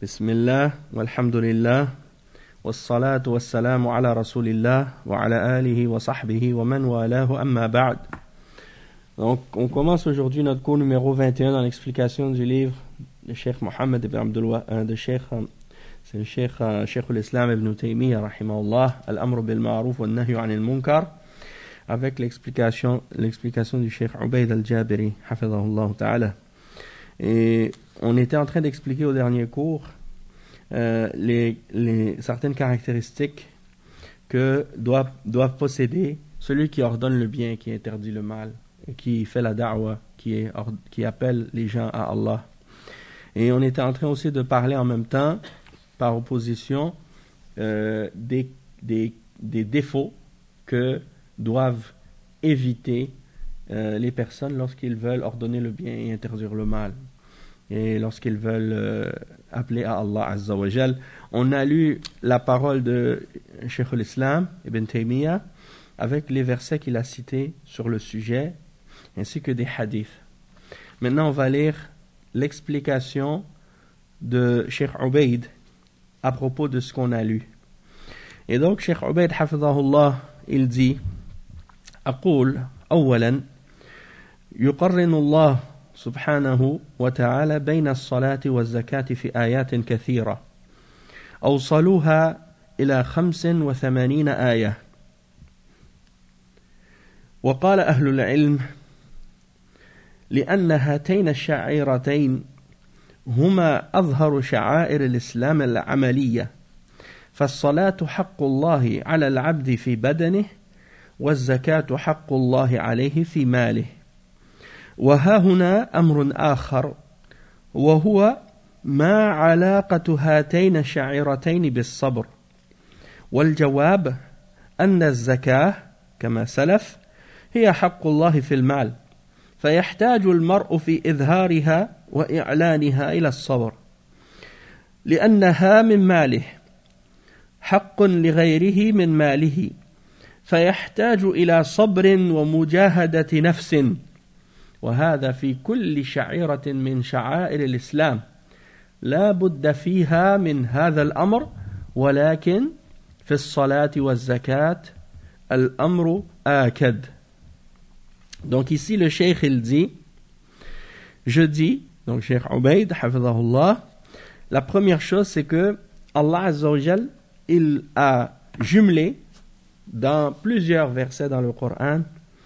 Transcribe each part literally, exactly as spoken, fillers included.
Bismillah, walhamdulillah, wassalatu wassalamu ala rasulillah, wa ala alihi wa sahbihi wa man walahu amma ba'd. Donc, on commence aujourd'hui notre cours numéro vingt et un dans l'explication du livre de Cheikh Mohammed ibn Abdul Wahhab, de Cheikh, c'est le Cheikh, Cheikh l'Islam ibn Taymiyyah, rahimahullah, al-amr bil ma'ruf wa nahyu anil munkar, avec l'explication, l'explication du Cheikh Ubayd al-Jabiri, hafidhahullah ta'ala. Et on était en train d'expliquer au dernier cours euh, les, les, certaines caractéristiques que doivent, doivent posséder celui qui ordonne le bien, qui interdit le mal, et qui fait la da'wa, qui, est, qui appelle les gens à Allah. Et on était en train aussi de parler en même temps, par opposition, euh, des, des, des défauts que doivent éviter euh, les personnes lorsqu'ils veulent ordonner le bien et interdire le mal, et lorsqu'ils veulent euh, appeler à Allah Azza wa Jal. On a lu la parole de Cheikh l'Islam Ibn Taymiyyah avec les versets qu'il a cités sur le sujet ainsi que des hadiths. Maintenant on va lire l'explication de Cheikh Ubayd à propos de ce qu'on a lu. Et donc Cheikh Ubayd hafidhahullah, il dit: أقول أولا يقرن الله سبحانه وتعالى بين الصلاة والزكاة في آيات كثيرة أوصلوها إلى خمس وثمانين آية. وقال أهل العلم: لأن هاتين الشعيرتين هما أظهر شعائر الإسلام العملية، فالصلاة حق الله على العبد في بدنه، والزكاة حق الله عليه في ماله. وها هنا أمر آخر، وهو ما علاقة هاتين الشعيرتين بالصبر. والجواب أن الزكاة كما سلف هي حق الله في المال، فيحتاج المرء في إظهارها وإعلانها إلى الصبر، لأنها من ماله حق لغيره من ماله، فيحتاج إلى صبر ومجاهدة نفس، وهذا في كل شعيرة من شعائر الإسلام لا بد فيها من هذا الأمر، ولكن في الصلاة والزكاة الأمر آكد. Donc ici le cheikh il dit, je dis, donc Cheikh Ubayd hafidhahullah, la première chose c'est que Allah Azza wa Jal, il a jumelé dans plusieurs versets dans le Coran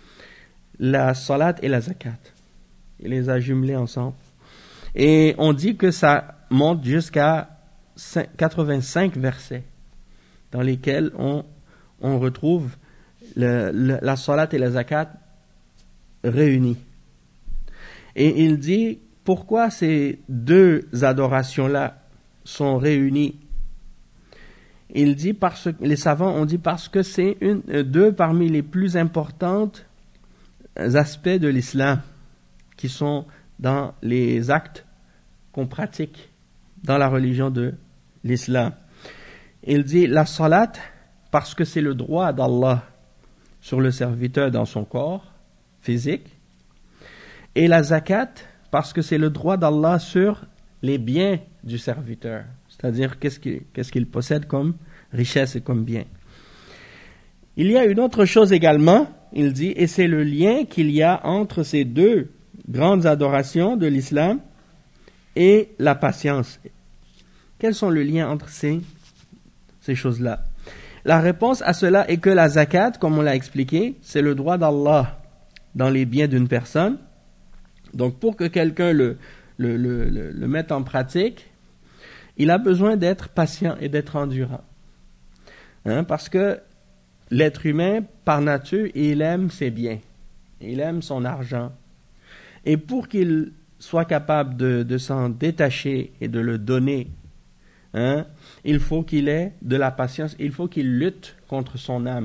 la salat et la zakat. Il les a jumelés ensemble. Et on dit que ça monte jusqu'à quatre-vingt-cinq versets dans lesquels on, on retrouve le, le, la salat et la zakat réunies. Et il dit pourquoi ces deux adorations-là sont réunies. Il dit parce que les savants ont dit parce que c'est une, deux parmi les plus importantes aspects de l'islam qui sont dans les actes qu'on pratique dans la religion de l'islam. Il dit la salat parce que c'est le droit d'Allah sur le serviteur dans son corps physique, et la zakat parce que c'est le droit d'Allah sur les biens du serviteur, c'est-à-dire qu'est-ce qu'il, qu'est-ce qu'il possède comme richesse et comme bien. Il y a une autre chose également, il dit, et c'est le lien qu'il y a entre ces deux grandes adorations de l'islam et la patience. Quels sont les liens entre ces, ces choses-là? La réponse à cela est que la zakat, comme on l'a expliqué, c'est le droit d'Allah dans les biens d'une personne. Donc pour que quelqu'un le, le, le, le, le mette en pratique, il a besoin d'être patient et d'être endurant. Hein, parce que l'être humain, par nature, il aime ses biens. Il aime son argent. Et pour qu'il soit capable de, de s'en détacher et de le donner, hein, il faut qu'il ait de la patience, il faut qu'il lutte contre son âme.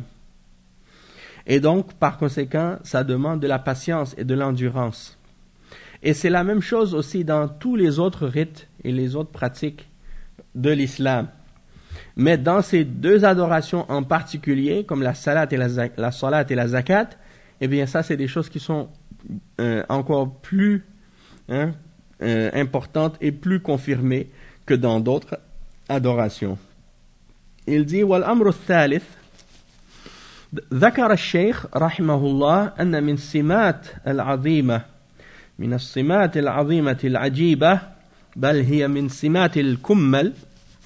Et donc, par conséquent, ça demande de la patience et de l'endurance. Et c'est la même chose aussi dans tous les autres rites et les autres pratiques de l'islam. Mais dans ces deux adorations en particulier, comme la salat et la, la salat et la zakat, eh bien ça c'est des choses qui sont euh, encore plus hein, euh, importantes et plus confirmées que dans d'autres adorations. Il dit والأمر الثالث ذكر الشيخ رحمه الله أن من سمات العظيمة من السمات العظيمة العجيبة بل هي من سمات الكمل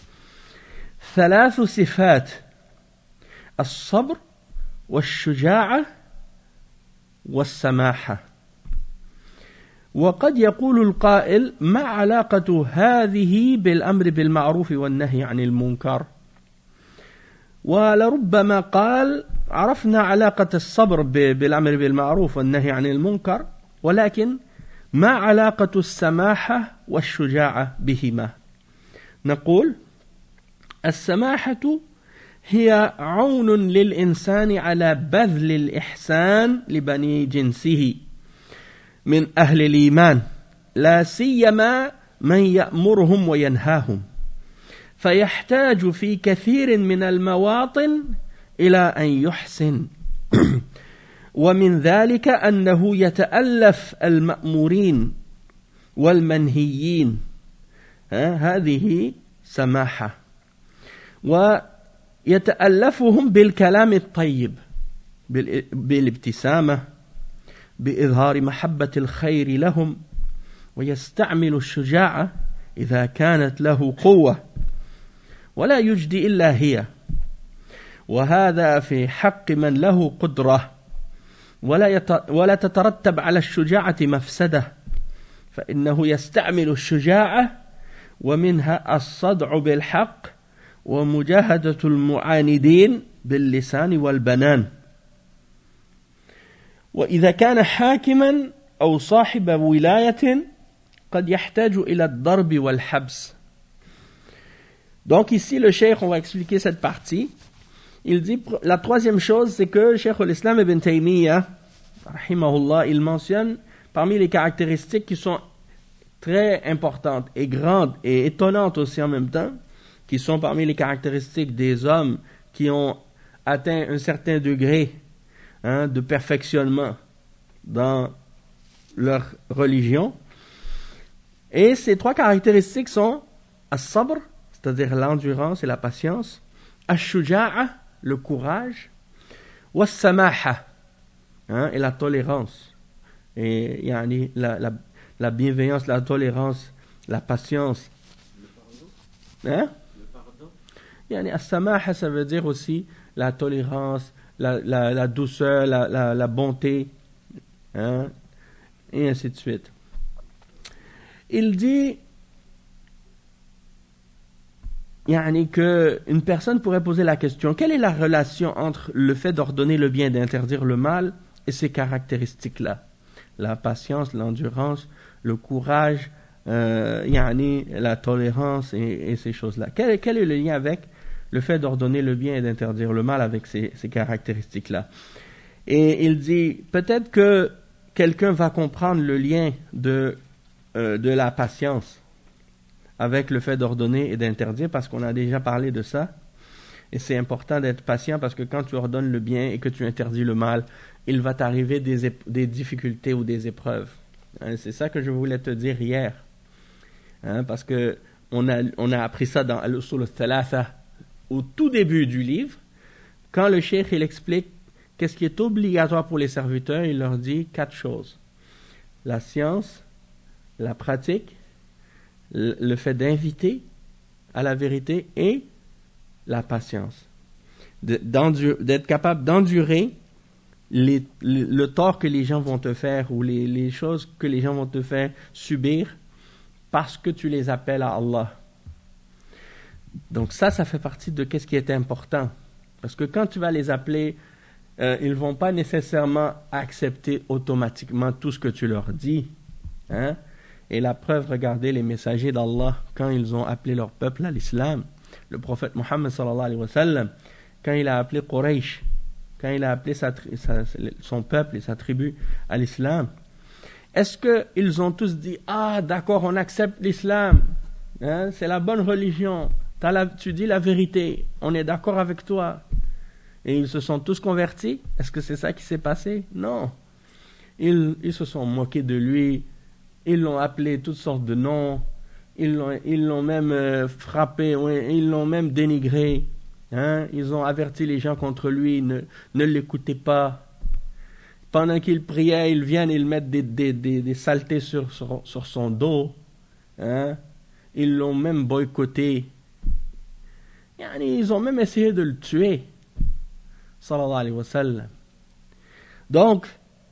ثلاث صفات الصبر والشجاعة والسماحة. وقد يقول القائل ما علاقة هذه بالأمر بالمعروف والنهي عن المنكر؟ ولربما قال عرفنا علاقة الصبر بالأمر بالمعروف والنهي عن المنكر، ولكن ما علاقة السماحة والشجاعة بهما؟ نقول السماحة هي عون للإنسان على بذل الإحسان لبني جنسه من أهل الإيمان، لا سيما من يأمرهم وينهاهم، فيحتاج في كثير من المواطن إلى أن يحسن. ومن ذلك أنه يتألف المأمورين والمنهيين، هذه سماحة، ويتألفهم بالكلام الطيب، بالابتسامة، بإظهار محبة الخير لهم، ويستعمل الشجاعة إذا كانت له قوة، ولا يجدي إلا هي، وهذا في حق من له قدرة، ولا, يت... ولا تترتب على الشجاعة مفسدة، فإنه يستعمل الشجاعة ومنها الصدع بالحق ومجاهدة المعاندين باللسان والبنان. وإذا كان حاكما أو صاحب ولاية قد يحتاج إلى الضرب والحبس. Donc ici le cheikh, on va expliquer cette partie. Il dit, la troisième chose, c'est que le cheikh al-Islam ibn Taymiyyah, rahimahullah, il mentionne parmi les caractéristiques qui sont très importantes et grandes et étonnantes aussi en même temps, qui sont parmi les caractéristiques des hommes qui ont atteint un certain degré hein, de perfectionnement dans leur religion. Et ces trois caractéristiques sont as-sabr, c'est-à-dire l'endurance et la patience, ash-shuja'a, le courage, was-samaha, hein, et la tolérance, et yani, la, la, la bienveillance, la tolérance, la patience. Le pardon. Hein? Le pardon. Yani, as-samaha, ça veut dire aussi la tolérance, la, la, la douceur, la, la, la bonté, hein, et ainsi de suite. Il dit yani que une personne pourrait poser la question, quelle est la relation entre le fait d'ordonner le bien et d'interdire le mal et ces caractéristiques-là? La patience, l'endurance, le courage, euh, yani la tolérance et, et ces choses-là. Quel, quel est le lien avec le fait d'ordonner le bien et d'interdire le mal avec ces, ces caractéristiques-là? Et il dit, peut-être que quelqu'un va comprendre le lien de, euh, de la patience avec le fait d'ordonner et d'interdire, parce qu'on a déjà parlé de ça. Et c'est important d'être patient, parce que quand tu ordonnes le bien et que tu interdis le mal, il va t'arriver des, ép- des difficultés ou des épreuves. Hein, c'est ça que je voulais te dire hier. Hein, parce que on a, on a appris ça dans Al-Usul al-Thalatha, au tout début du livre. Quand le cheikh il explique qu'est-ce qui est obligatoire pour les serviteurs, il leur dit quatre choses. La science, la pratique, le fait d'inviter à la vérité et la patience. De, d'être capable d'endurer les, le, le tort que les gens vont te faire ou les, les choses que les gens vont te faire subir parce que tu les appelles à Allah. Donc ça, ça fait partie de qu'est-ce qui est important. Parce que quand tu vas les appeler, euh, ils ne vont pas nécessairement accepter automatiquement tout ce que tu leur dis. Hein? Et la preuve, regardez les messagers d'Allah, quand ils ont appelé leur peuple à l'islam. Le prophète Mohammed sallallahu alayhi wa sallam, quand il a appelé Quraysh, quand il a appelé sa, sa, son peuple et sa tribu à l'islam, est-ce qu'ils ont tous dit « Ah, d'accord, on accepte l'islam, hein, c'est la bonne religion, t'as la, tu dis la vérité, on est d'accord avec toi ». Et ils se sont tous convertis? Est-ce que c'est ça qui s'est passé? Non. Ils, ils se sont moqués de lui. Ils l'ont appelé toutes sortes de noms. ils l'ont, ils l'ont même euh, frappé, ils l'ont même dénigré. Hein? Ils ont averti les gens contre lui, ne, ne l'écoutez pas. Pendant qu'il priait, ils viennent, ils mettent des, des, des, des saletés sur, sur, sur son dos. Hein? Ils l'ont même boycotté. Ils ont même essayé de le tuer. Sallallahu alayhi wa sallam. Donc,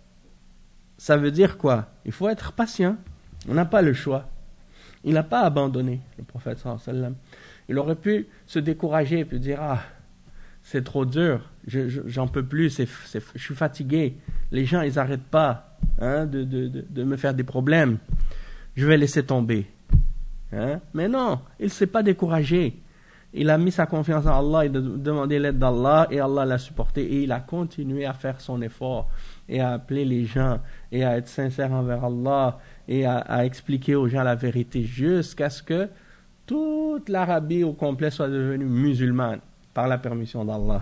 ça veut dire quoi? Il faut être patient. On n'a pas le choix. Il n'a pas abandonné, le prophète sallallahu alayhi wa sallam. Il aurait pu se décourager et puis dire, ah, c'est trop dur, je, je, j'en peux plus, c'est, c'est, je suis fatigué. Les gens, ils n'arrêtent pas hein, de, de, de, de me faire des problèmes. Je vais laisser tomber. Hein? Mais non, il ne s'est pas découragé. Il a mis sa confiance en Allah, il a demandé l'aide d'Allah et Allah l'a supporté. Et il a continué à faire son effort et à appeler les gens et à être sincère envers Allah et à, à expliquer aux gens la vérité jusqu'à ce que toute l'Arabie au complet soit devenue musulmane par la permission d'Allah.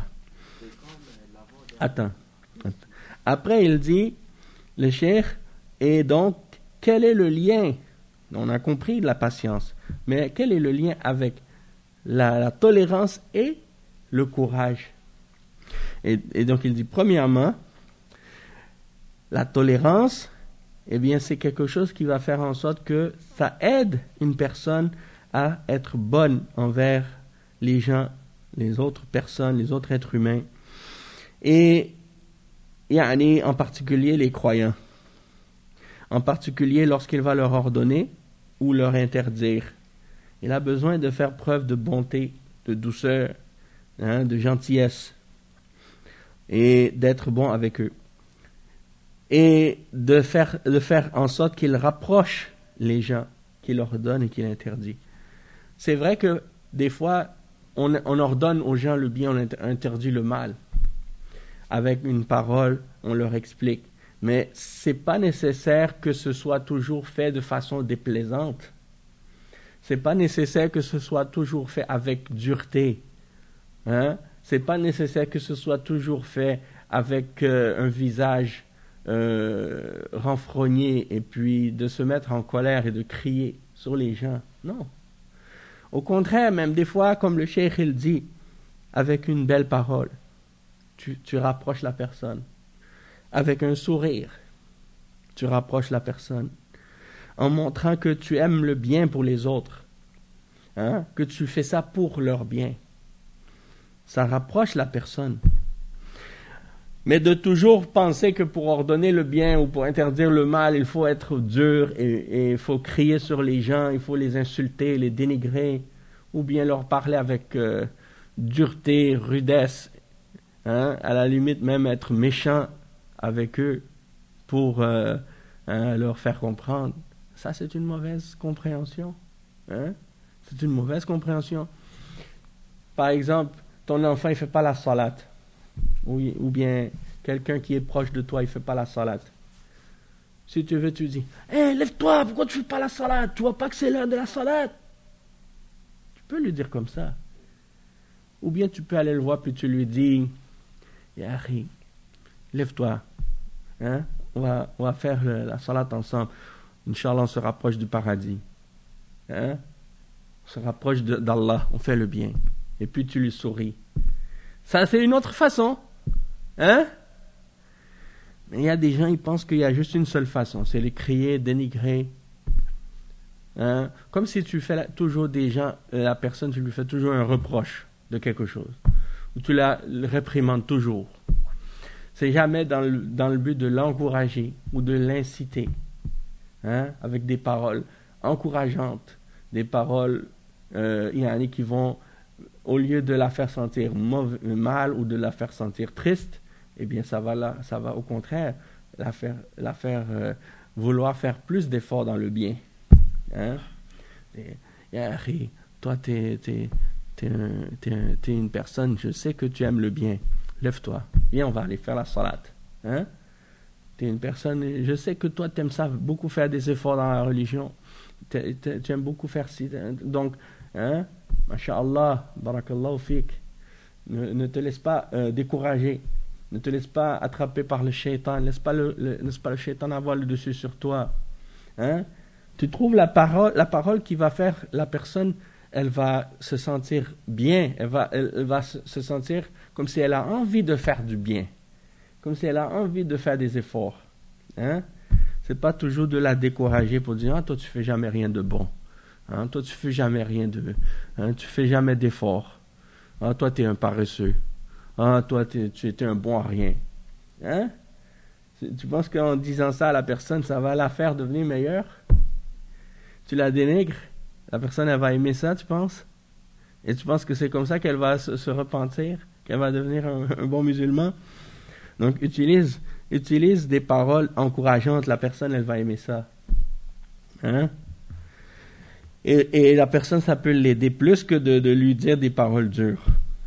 Attends. Attends. Après, il dit, le cheikh, et donc, quel est le lien? On a compris la patience, mais quel est le lien avec la, la tolérance et le courage? Et, et donc, il dit, premièrement, la tolérance, eh bien, c'est quelque chose qui va faire en sorte que ça aide une personne à être bonne envers les gens, les autres personnes, les autres êtres humains. Et, yani, en particulier les croyants. En particulier lorsqu'il va leur ordonner ou leur interdire. Il a besoin de faire preuve de bonté, de douceur, hein, de gentillesse. Et d'être bon avec eux. Et de faire, de faire en sorte qu'il rapproche les gens qu'il ordonne et qu'il interdit. C'est vrai que des fois, on, on ordonne aux gens le bien, on interdit le mal. Avec une parole, on leur explique. Mais c'est pas nécessaire que ce soit toujours fait de façon déplaisante. C'est pas nécessaire que ce soit toujours fait avec dureté. Hein? C'est pas nécessaire que ce soit toujours fait avec euh, un visage euh, renfrogné et puis de se mettre en colère et de crier sur les gens. Non. Au contraire, même des fois, comme le cheikh il dit, avec une belle parole, tu, tu rapproches la personne. Avec un sourire, tu rapproches la personne. En montrant que tu aimes le bien pour les autres. Hein? Que tu fais ça pour leur bien. Ça rapproche la personne. Mais de toujours penser que pour ordonner le bien ou pour interdire le mal, il faut être dur et il faut crier sur les gens, il faut les insulter, les dénigrer, ou bien leur parler avec euh, dureté, rudesse, hein, à la limite même être méchant avec eux pour euh, hein, leur faire comprendre. Ça, c'est une mauvaise compréhension. Hein? C'est une mauvaise compréhension. Par exemple, ton enfant, il ne fait pas la salate. Ou, ou bien quelqu'un qui est proche de toi, il ne fait pas la salate. Si tu veux, tu dis, hé, hey, lève-toi, pourquoi tu ne fais pas la salate? Tu vois pas que c'est l'heure de la salate? Tu peux lui dire comme ça. Ou bien tu peux aller le voir, puis tu lui dis, Yahri, lève-toi. Hein? On va, on va faire le, la salate ensemble. Inch'Allah, on se rapproche du paradis. Hein? On se rapproche de, d'Allah, on fait le bien. Et puis tu lui souris. Ça, c'est une autre façon. Hein? Mais il y a des gens, ils pensent qu'il y a juste une seule façon. C'est les crier, dénigrer. Hein? Comme si tu fais la, toujours des gens, la personne, tu lui fais toujours un reproche de quelque chose. Ou tu la réprimandes toujours. C'est jamais dans le, dans le but de l'encourager ou de l'inciter. Hein? Avec des paroles encourageantes. Des paroles euh, il y en a qui vont, au lieu de la faire sentir mauvais, mal ou de la faire sentir triste, eh bien ça va, la, ça va au contraire la faire, la faire euh, vouloir faire plus d'efforts dans le bien. Hein? Et, et, toi, tu es t'es, t'es, t'es, t'es une personne, je sais que tu aimes le bien. Lève-toi, viens, on va aller faire la salade. Hein? Tu es une personne, je sais que toi, tu aimes ça, beaucoup faire des efforts dans la religion. Tu aimes beaucoup faire ci. Donc, hein? Masha'Allah, barakallahu fik. Ne, ne te laisse pas euh, décourager. Ne te laisse pas attraper par le shaitan. Laisse pas le, le, laisse pas le shaitan avoir le dessus sur toi. Hein? Tu trouves la parole, la parole qui va faire la personne, elle va se sentir bien, elle va, elle, elle va se, se sentir comme si elle a envie de faire du bien, comme si elle a envie de faire des efforts. Hein? C'est pas toujours de la décourager pour dire, ah, toi tu fais jamais rien de bon, hein? Toi tu fais jamais rien de, hein? Tu fais jamais d'efforts, ah, toi tu es un paresseux, ah, toi t'es, tu étais un bon à rien. Hein? Tu penses qu'en disant ça à la personne, ça va la faire devenir meilleure? Tu la dénigres, la personne elle va aimer ça, tu penses? Et tu penses que c'est comme ça qu'elle va se, se repentir, qu'elle va devenir un, un bon musulman? Donc utilise, utilise des paroles encourageantes, la personne elle va aimer ça. Hein? Et, et la personne ça peut l'aider plus que de, de lui dire des paroles dures.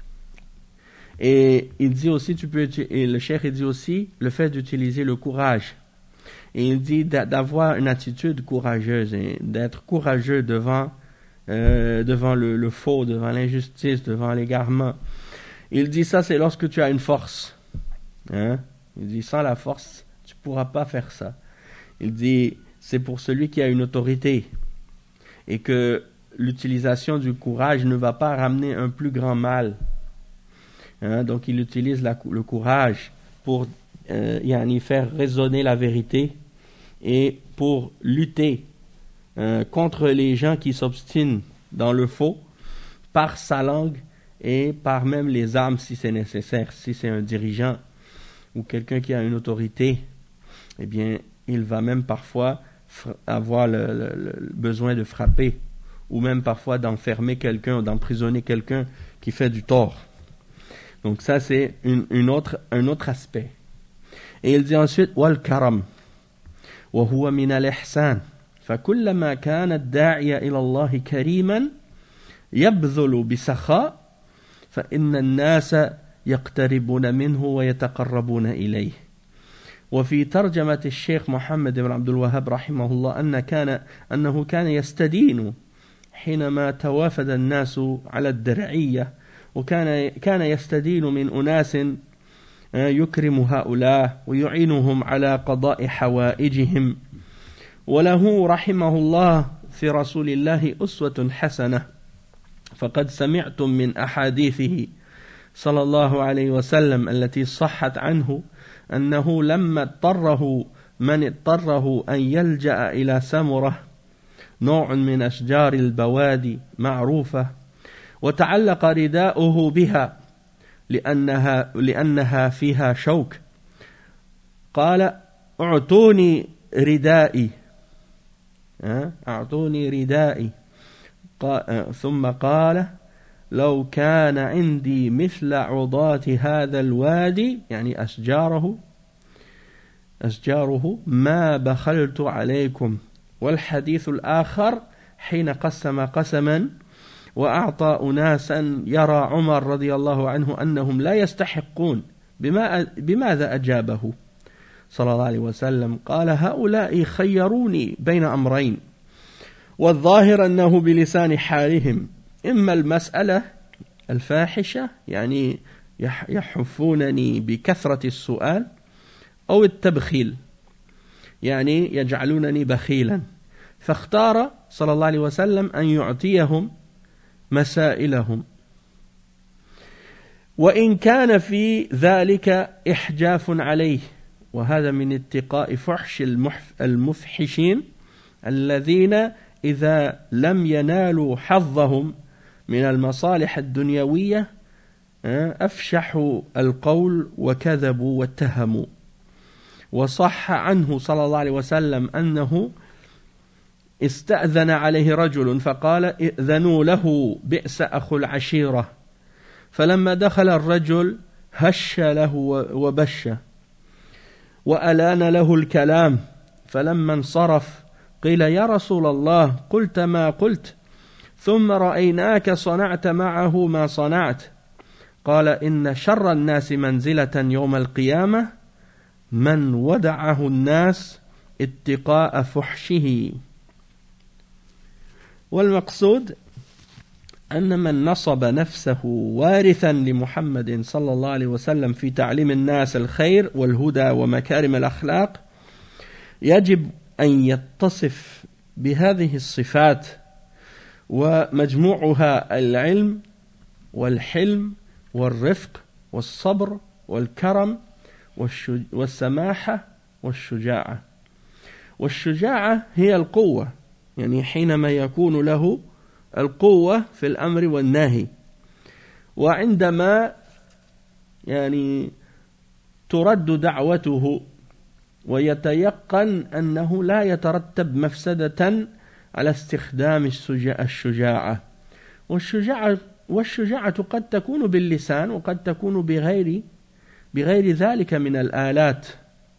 Et il dit aussi, tu peux, et le cheikh il dit aussi le fait d'utiliser le courage. Et il dit d'avoir une attitude courageuse, et d'être courageux devant, euh, devant le, le faux, devant l'injustice, devant l'égarement. Il dit ça, c'est lorsque tu as une force. Hein? Il dit sans la force, tu ne pourras pas faire ça. Il dit c'est pour celui qui a une autorité et que l'utilisation du courage ne va pas ramener un plus grand mal. Hein? Donc il utilise la, le courage pour euh, y faire résonner la vérité et pour lutter euh, contre les gens qui s'obstinent dans le faux par sa langue et par même les armes si c'est nécessaire. Si c'est un dirigeant ou quelqu'un qui a une autorité, eh bien il va même parfois avoir le, le, le besoin de frapper ou même parfois d'enfermer quelqu'un ou d'emprisonner quelqu'un qui fait du tort. Donc ça c'est une, une autre, un autre aspect. Et il dit ensuite wal karam وهو من الإحسان فكلما كان الداعي إلى الله كريما يبذل بسخاء فإن الناس يقتربون منه ويتقربون إليه. وفي ترجمة الشيخ محمد بن عبد الوهاب رحمه الله أن كان أنه كان يستدين حينما توافد الناس على الدرعية وكان كان يستدين من أناس يكرم هؤلاء ويعينهم على قضاء حوائجهم. وله رحمه الله في رسول الله أسوة حسنة فقد سمعتم من أحاديثه صلى الله عليه وسلم التي صحت عنه أنه لما اضطره من اضطره أن يلجأ إلى سمرة نوع من أشجار البوادي معروفة وتعلق رداؤه بها لأنها, لأنها فيها شوك قال اعطوني ردائي اعطوني ردائي ثم قال لو كان عندي مثل عضات هذا الوادي يعني أشجاره أشجاره ما بخلت عليكم. والحديث الآخر حين قسم قسما وأعطى أناسا يرى عمر رضي الله عنه أنهم لا يستحقون بما بماذا أجابه صلى الله عليه وسلم قال هؤلاء خيروني بين أمرين والظاهر أنه بلسان حالهم إما المسألة الفاحشة يعني يحفونني بكثرة السؤال أو التبخيل يعني يجعلونني بخيلا فاختار صلى الله عليه وسلم أن يعطيهم مسائلهم وإن كان في ذلك إحجاف عليه وهذا من اتقاء فحش المفحشين الذين إذا لم ينالوا حظهم من المصالح الدنيوية أفشحوا القول وكذبوا واتهموا. وصح عنه صلى الله عليه وسلم أنه استأذن عليه رجل فقال ائذنوا له بئس أخو العشيرة فلما دخل الرجل هش له وبش وألان له الكلام فلما انصرف قيل يا رسول الله قلت ما قلت ثم رأيناك صنعت معه ما صنعت قال إن شر الناس منزلة يوم القيامة من ودعه الناس اتقاء فحشه. والمقصود أن من نصب نفسه وارثا لمحمد صلى الله عليه وسلم في تعليم الناس الخير والهدى ومكارم الأخلاق يجب أن يتصف بهذه الصفات ومجموعها العلم والحلم والرفق والصبر والكرم والسماحة والشجاعة. والشجاعة هي القوة، يعني حينما يكون له القوة في الأمر والنهي، وعندما يعني ترد دعوته ويتيقن أنه لا يترتب مفسدة على استخدام الشجاعة. والشجاعة والشجاعة قد تكون باللسان وقد تكون بغير بغير ذلك من الآلات.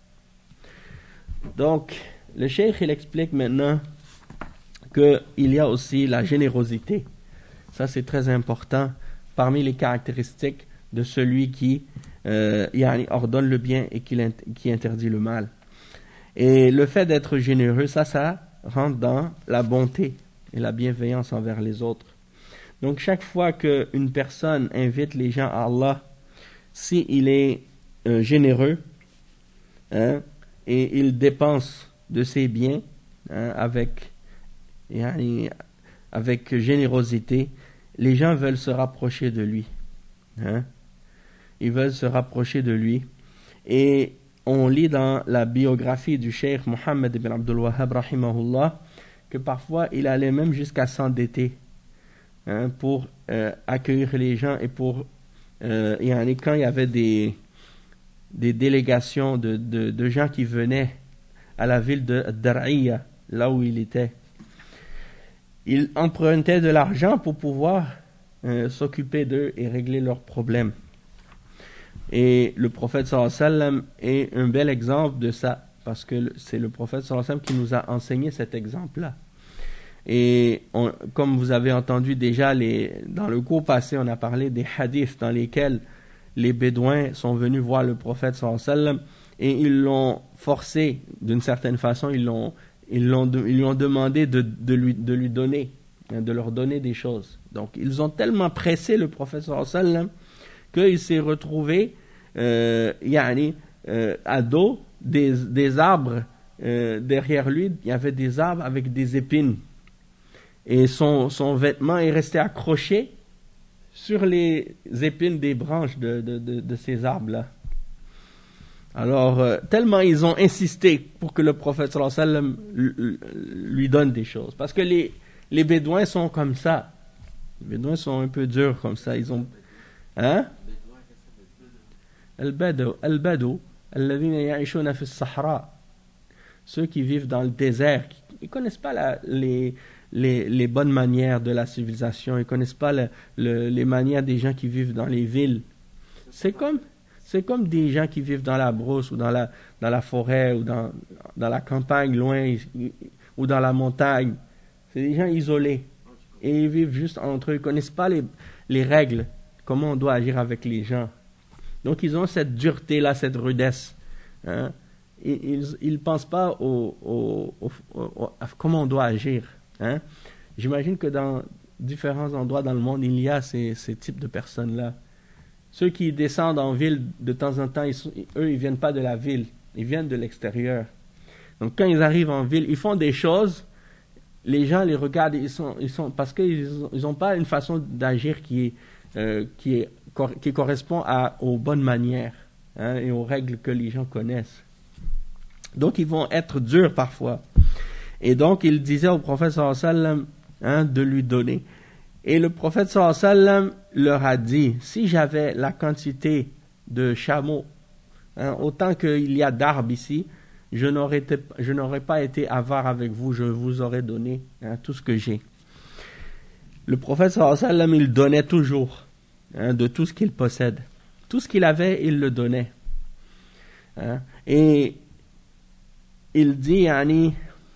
Donc, le cheikh il explique maintenant qu'il y a aussi la générosité. Ça c'est très important parmi les caractéristiques de celui qui euh, ordonne le bien et qui, qui interdit le mal. Et le fait d'être généreux, ça, ça rentre dans la bonté et la bienveillance envers les autres. Donc chaque fois qu'une personne invite les gens à Allah, s'il est euh, généreux, hein, et il dépense de ses biens, hein, avec, yani, avec générosité, les gens veulent se rapprocher de lui. Hein. Ils veulent se rapprocher de lui. Et on lit dans la biographie du cheikh Mohammed ibn Abdul Wahhab rahimahullah que parfois il allait même jusqu'à s'endetter, hein, pour euh, accueillir les gens et pour euh, yani, quand il y avait des des délégations de, de, de gens qui venaient à la ville de Dar'iyya, là où il était, il empruntait de l'argent pour pouvoir euh, s'occuper d'eux et régler leurs problèmes. Et le prophète sallallahu alayhi wa sallam est un bel exemple de ça, parce que c'est le prophète sallallahu alayhi wa sallam qui nous a enseigné cet exemple-là. Et on, comme vous avez entendu déjà, les, dans le cours passé, on a parlé des hadiths dans lesquels les Bédouins sont venus voir le prophète sallallahu alayhi wa sallam et ils l'ont forcé, d'une certaine façon, ils, l'ont, ils, l'ont, ils lui ont demandé de, de, lui, de lui donner, de leur donner des choses. Donc ils ont tellement pressé le prophète sallallahu alayhi wa sallam qu'il s'est retrouvé euh, yani, euh, à dos des, des arbres, euh, derrière lui, il y avait des arbres avec des épines. Et son, son vêtement est resté accroché sur les épines des branches de, de, de, de ces arbres-là. Alors, euh, tellement ils ont insisté pour que le prophète sallallahu alayhi wa sallam lui donne des choses. Parce que les, les Bédouins sont comme ça. Les Bédouins sont un peu durs comme ça. Ils ont... Hein? Al-Badou, Al-Badou, alladhina ya'ishuna fi as-Sahara. Ceux qui vivent dans le désert, ils ne connaissent pas la, les... Les, les bonnes manières de la civilisation, ils ne connaissent pas le, le, les manières des gens qui vivent dans les villes. C'est comme, c'est comme des gens qui vivent dans la brousse ou dans la, dans la forêt ou dans, dans la campagne loin ou dans la montagne. C'est des gens isolés et ils vivent juste entre eux, ils ne connaissent pas les, les règles, comment on doit agir avec les gens. Donc ils ont cette dureté-là, cette rudesse. Hein? Ils ne pensent pas au, au, au, au, à comment on doit agir. Hein? J'imagine que dans différents endroits dans le monde, il y a ces, ces types de personnes-là. Ceux qui descendent en ville de temps en temps, ils sont, eux, ils ne viennent pas de la ville, ils viennent de l'extérieur. Donc quand ils arrivent en ville, ils font des choses, les gens les regardent, ils sont, ils sont, parce qu'ils n'ont pas une façon d'agir qui, est, euh, qui, est, qui correspond à, aux bonnes manières, hein, et aux règles que les gens connaissent. Donc ils vont être durs parfois. Et donc, il disait au prophète sallallahu alayhi wa sallam, hein, de lui donner. Et le prophète sallallahu alayhi wa sallam leur a dit, si j'avais la quantité de chameaux, hein, autant qu'il y a d'arbres ici, je n'aurais, été, je n'aurais pas été avare avec vous, je vous aurais donné, hein, tout ce que j'ai. Le prophète sallallahu alayhi wa sallam, il donnait toujours, hein, de tout ce qu'il possède. Tout ce qu'il avait, il le donnait. Hein. Et il dit, Annie,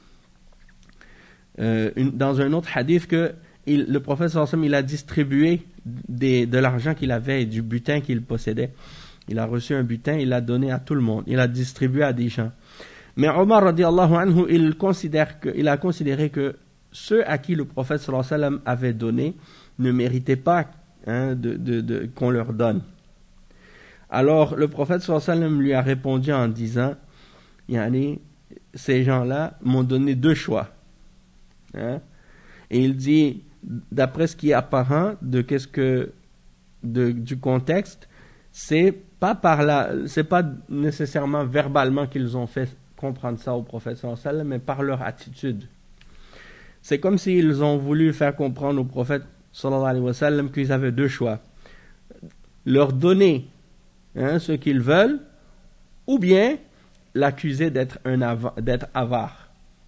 Euh, une, dans un autre hadith que il, le prophète sallallahu alayhi wa sallam, il a distribué des, de l'argent qu'il avait et du butin qu'il possédait. Il a reçu un butin, il l'a donné à tout le monde, il a distribué à des gens. Mais Omar radiallahu anhu, il, considère que, il a considéré que ceux à qui le prophète sallallahu alayhi wa sallam avait donné ne méritaient pas, hein, de, de, de, qu'on leur donne. Alors le prophète sallallahu alayhi wa sallam lui a répondu en disant, yani, ces gens-là m'ont donné deux choix. Hein? Et il dit, d'après ce qui est apparent de qu'est-ce que de, du contexte, c'est pas par là, c'est pas nécessairement verbalement qu'ils ont fait comprendre ça au prophète sallallahu alayhi wa sallam, mais par leur attitude. C'est comme s'ils ont voulu faire comprendre au prophète sallallahu alayhi wa sallam qu'ils avaient deux choix. Leur donner hein, ce qu'ils veulent, ou bien l'accuser d'être, un av- d'être avare.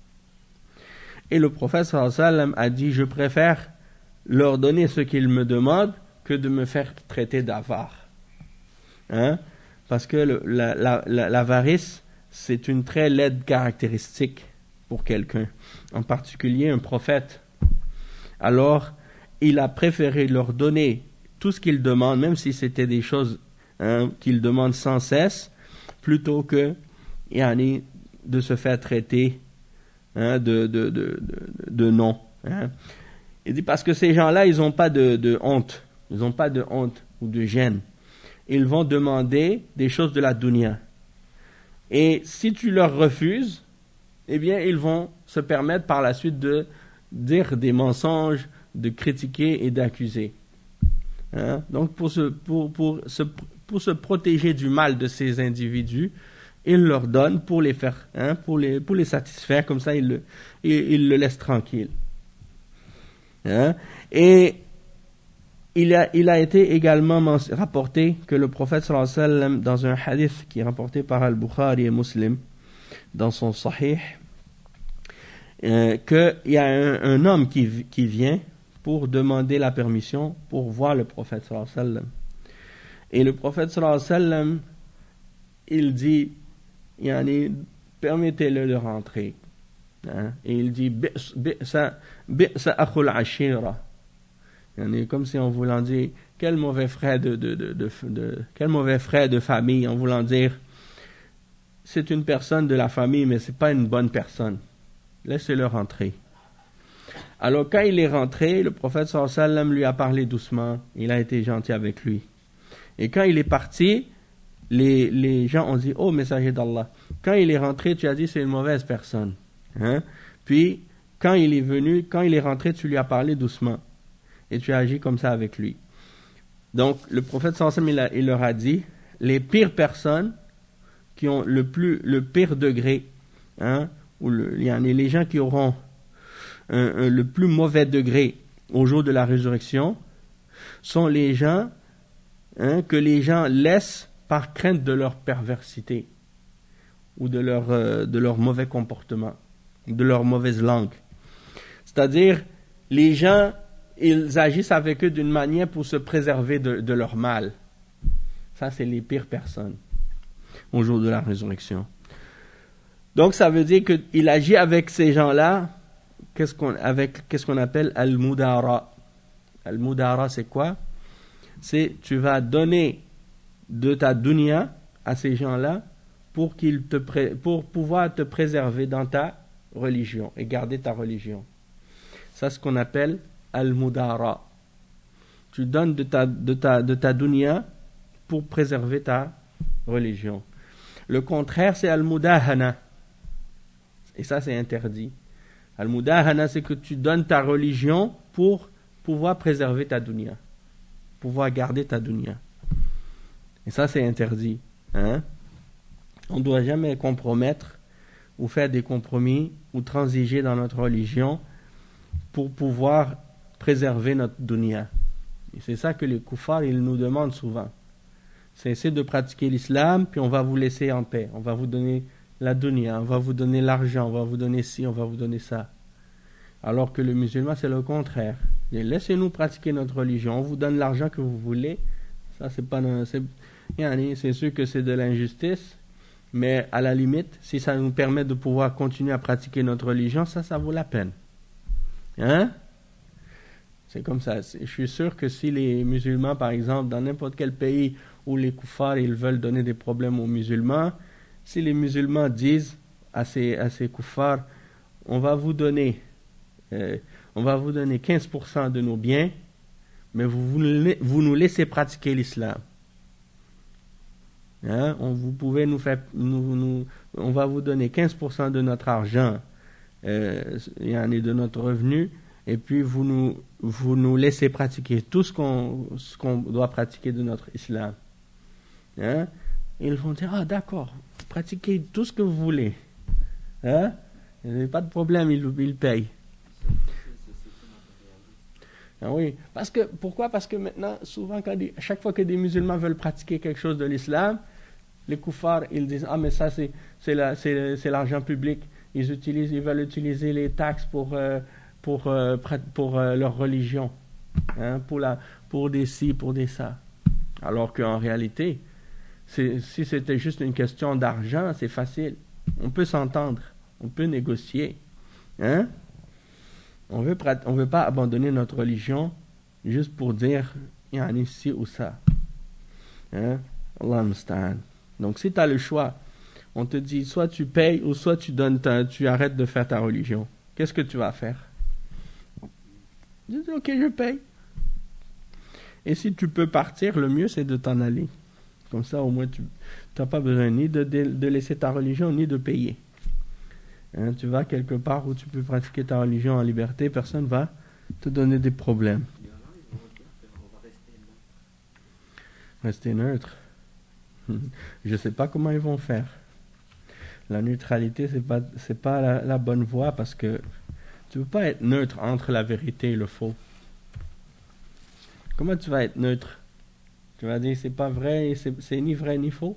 Et le prophète sallallahu alayhi wa sallam a dit, je préfère leur donner ce qu'ils me demandent que de me faire traiter d'avare. Hein? Parce que le, la, la, la, l'avarice, c'est une très laide caractéristique pour quelqu'un, en particulier un prophète. Alors, il a préféré leur donner tout ce qu'ils demandent, même si c'était des choses hein, qu'ils demandent sans cesse, plutôt que yani, de se faire traiter hein, de, de, de, de, de non. Hein. Il dit parce que ces gens-là, ils n'ont pas de, de honte, ils n'ont pas de honte ou de gêne. Ils vont demander des choses de la dunya. Et si tu leur refuses, eh bien, ils vont se permettre par la suite de dire des mensonges, de critiquer et d'accuser. Hein? Donc, pour se, pour, pour, se, pour se protéger du mal de ces individus, il leur donne pour les faire, hein, pour les, pour les satisfaire, comme ça, il le, il, il le laisse tranquille. Hein? Et il a, il a été également rapporté que le prophète sallallahu alayhi wa sallam, dans un hadith qui est rapporté par Al-Bukhari et Muslim, dans son Sahih, euh, qu'il y a un, un homme qui, qui vient pour demander la permission pour voir le prophète sallallahu alayhi wa sallam. Et le prophète sallallahu alayhi wa sallam, il dit, yani, permettez-le de rentrer. Hein? Et il dit, bi'sa akhul ashira. Yani, comme si en voulant dire, quel mauvais frère de, de, de, de, de, quel mauvais frère de famille, en voulant dire, c'est une personne de la famille, mais c'est pas une bonne personne. Laissez-le rentrer. Alors, quand il est rentré, le prophète sallallahu alayhi wa sallam lui a parlé doucement. Il a été gentil avec lui. Et quand il est parti, les, les gens ont dit, oh, messager d'Allah, quand il est rentré, tu as dit, c'est une mauvaise personne. Hein? Puis, quand il est venu, quand il est rentré, tu lui as parlé doucement. Et tu as agi comme ça avec lui. Donc, le prophète sallallahu alayhi wa sallam, il, a, il leur a dit, les pires personnes qui ont le plus, le pire degré, hein, ou le, il y en a les gens qui auront un, un, le plus mauvais degré au jour de la résurrection, sont les gens hein, que les gens laissent par crainte de leur perversité ou de leur, euh, de leur mauvais comportement, de leur mauvaise langue. C'est-à-dire, les gens, ils agissent avec eux d'une manière pour se préserver de, de leur mal. Ça, c'est les pires personnes au jour de la résurrection. Donc, ça veut dire qu'il agit avec ces gens-là qu'est-ce qu'on, avec qu'est-ce qu'on appelle al-mudara. Al-mudara, c'est quoi? C'est tu vas donner de ta dunya à ces gens-là pour, qu'ils te pré- pour pouvoir te préserver dans ta religion et garder ta religion. Ça, c'est ce qu'on appelle al-mudara. Tu donnes de ta, de ta, de ta dunya pour préserver ta religion. Le contraire, c'est al-mudahana. Et ça, c'est interdit. Al-mudahana, c'est que tu donnes ta religion pour pouvoir préserver ta dunya. Pouvoir garder ta dunya. Et ça, c'est interdit. Hein? On ne doit jamais compromettre ou faire des compromis ou transiger dans notre religion pour pouvoir préserver notre dunya. Et c'est ça que les kuffars, ils nous demandent souvent. Cessez de pratiquer l'islam, puis on va vous laisser en paix. On va vous donner la dunya, on va vous donner l'argent, on va vous donner ci, on va vous donner ça. Alors que le musulman, c'est le contraire. Et laissez-nous pratiquer notre religion. On vous donne l'argent que vous voulez. Ça, c'est pas, c'est, c'est sûr que c'est de l'injustice. Mais à la limite, si ça nous permet de pouvoir continuer à pratiquer notre religion, ça, ça vaut la peine. Hein? C'est comme ça. Je suis sûr que si les musulmans, par exemple, dans n'importe quel pays où les kuffars, ils veulent donner des problèmes aux musulmans, si les musulmans disent à ces, à ces kuffars, on va vous donner, euh, on va vous donner quinze pour cent de nos biens, mais vous, vous, vous nous laissez pratiquer l'islam. Hein? On, vous pouvez nous faire, nous, nous, on va vous donner quinze pour cent de notre argent, euh, de notre revenu, et puis vous nous, vous nous laissez pratiquer tout ce qu'on, ce qu'on doit pratiquer de notre islam. Hein? Ils vont dire, ah d'accord, pratiquez tout ce que vous voulez. Hein? Il n'y a pas de problème, ils, ils payent. Ah oui, parce que, pourquoi? Parce que maintenant, souvent, quand des, chaque fois que des musulmans veulent pratiquer quelque chose de l'islam, les koufars, ils disent, ah mais ça c'est, c'est, la, c'est, c'est l'argent public. Ils, utilisent, ils veulent utiliser les taxes pour, euh, pour, euh, pour euh, leur religion, hein, pour, la, pour des ci, pour des ça. Alors qu'en réalité, c'est, si c'était juste une question d'argent, c'est facile. On peut s'entendre, on peut négocier. Hein? On veut, on veut pas abandonner notre religion juste pour dire il y a un ici ou ça. Hein? Allah musta'an. Donc si tu as le choix, on te dit soit tu payes ou soit tu donnes ta, tu arrêtes de faire ta religion. Qu'est-ce que tu vas faire? Je dis ok, je paye. Et si tu peux partir, le mieux c'est de t'en aller. Comme ça au moins tu n'as pas besoin ni de, de, de laisser ta religion ni de payer. Hein, tu vas quelque part où tu peux pratiquer ta religion en liberté, personne ne va te donner des problèmes. Rester neutre. Je ne sais pas comment ils vont faire. La neutralité, ce n'est pas, c'est pas la, la bonne voie parce que tu ne peux pas être neutre entre la vérité et le faux. Comment tu vas être neutre? Tu vas dire c'est pas vrai, c'est, c'est ni vrai ni faux?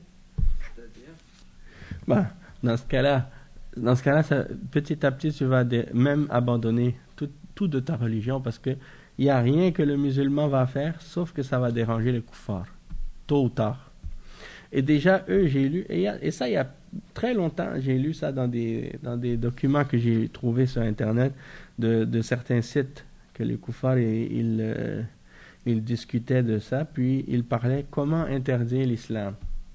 Ben, dans ce cas-là, Dans ce cas-là, ça, petit à petit, tu vas de, même abandonner tout, tout de ta religion parce qu'il n'y a rien que le musulman va faire sauf que ça va déranger les koufars, tôt ou tard. Et déjà, eux, j'ai lu, et, et ça, il y a très longtemps, j'ai lu ça dans des, dans des documents que j'ai trouvés sur Internet de, de certains sites que les koufars, ils, euh, ils discutaient de ça, puis ils parlaient comment interdire l'islam.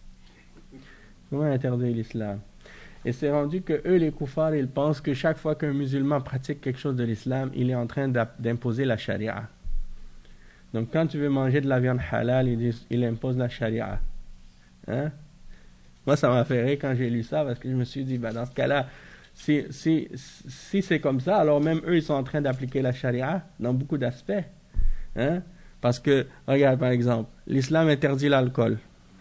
Comment interdire l'islam. Et c'est rendu que eux, les koufars, ils pensent que chaque fois qu'un musulman pratique quelque chose de l'islam, il est en train d'imposer la charia. Donc quand tu veux manger de la viande halal, il, dit, il impose la charia. Hein? Moi, ça m'a fait rire quand j'ai lu ça, parce que je me suis dit, ben, dans ce cas-là, si, si, si c'est comme ça, alors même eux, ils sont en train d'appliquer la charia dans beaucoup d'aspects. Hein? Parce que, regarde par exemple, l'islam interdit l'alcool.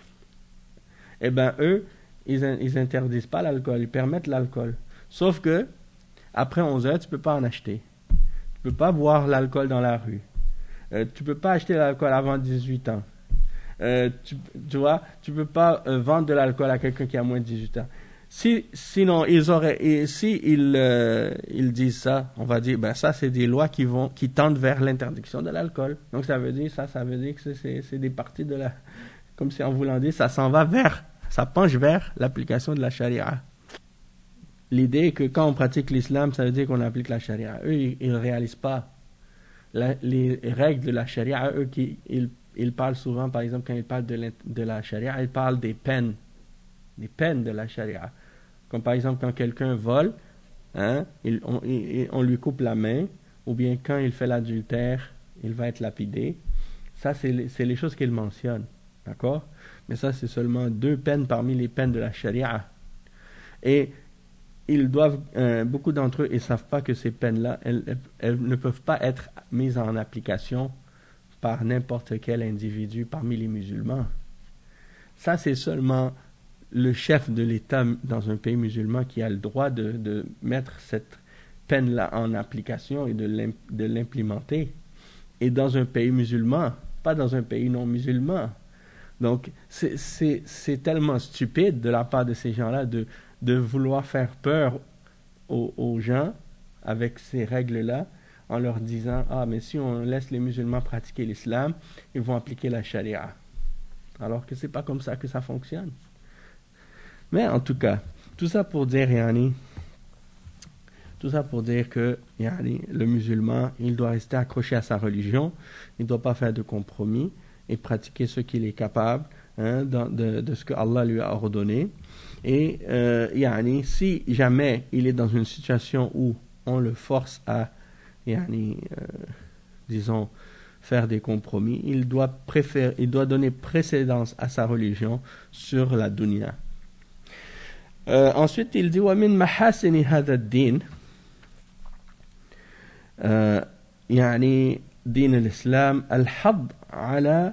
Eh bien, eux, ils, ils interdisent pas l'alcool, ils permettent l'alcool. Sauf que, après onze heures, tu peux pas en acheter. Tu peux pas boire l'alcool dans la rue. Euh, tu peux pas acheter l'alcool avant dix-huit ans. Euh, tu, tu vois, tu peux pas euh, vendre de l'alcool à quelqu'un qui a moins de dix-huit ans. Si, sinon, ils auraient, et si ils, euh, ils disent ça, on va dire, ben ça, c'est des lois qui vont, qui tendent vers l'interdiction de l'alcool. Donc, ça veut dire, ça, ça veut dire que c'est, c'est, c'est des parties de la, comme si en voulant dire, ça s'en va vers, ça penche vers l'application de la charia. L'idée est que quand on pratique l'islam, ça veut dire qu'on applique la charia. Eux, ils ne réalisent pas la, les règles de la charia. Eux, qui, ils, ils parlent souvent, par exemple, quand ils parlent de, de la charia, ils parlent des peines, des peines de la charia. Comme par exemple, quand quelqu'un vole, hein, il, on, il, on lui coupe la main, ou bien quand il fait l'adultère, il va être lapidé. Ça, c'est, c'est les choses qu'ils mentionnent. D'accord? Mais ça, c'est seulement deux peines parmi les peines de la charia. Et ils doivent, euh, beaucoup d'entre eux, ils ne savent pas que ces peines-là, elles, elles, elles ne peuvent pas être mises en application par n'importe quel individu parmi les musulmans. Ça, c'est seulement le chef de l'État dans un pays musulman qui a le droit de, de mettre cette peine-là en application et de, l'im, de l'implémenter. Et dans un pays musulman, pas dans un pays non musulman. Donc, c'est, c'est, c'est tellement stupide de la part de ces gens-là de, de vouloir faire peur aux, aux gens avec ces règles-là en leur disant « Ah, mais si on laisse les musulmans pratiquer l'islam, ils vont appliquer la charia. » Alors que c'est pas comme ça que ça fonctionne. Mais en tout cas, tout ça pour dire, yani, tout ça pour dire que yani, le musulman, il doit rester accroché à sa religion, il ne doit pas faire de compromis et pratiquer ce qu'il est capable hein, de, de, de ce que Allah lui a ordonné. Et euh, yani, si jamais il est dans une situation où on le force à, yani, euh, disons, faire des compromis, il doit, préférer, il doit donner précédence à sa religion sur la dunya. Euh, ensuite, il dit وَمِن مَحَاسِنِ هَذَا الدِّينِ euh, يعني دين الإسلام الحض على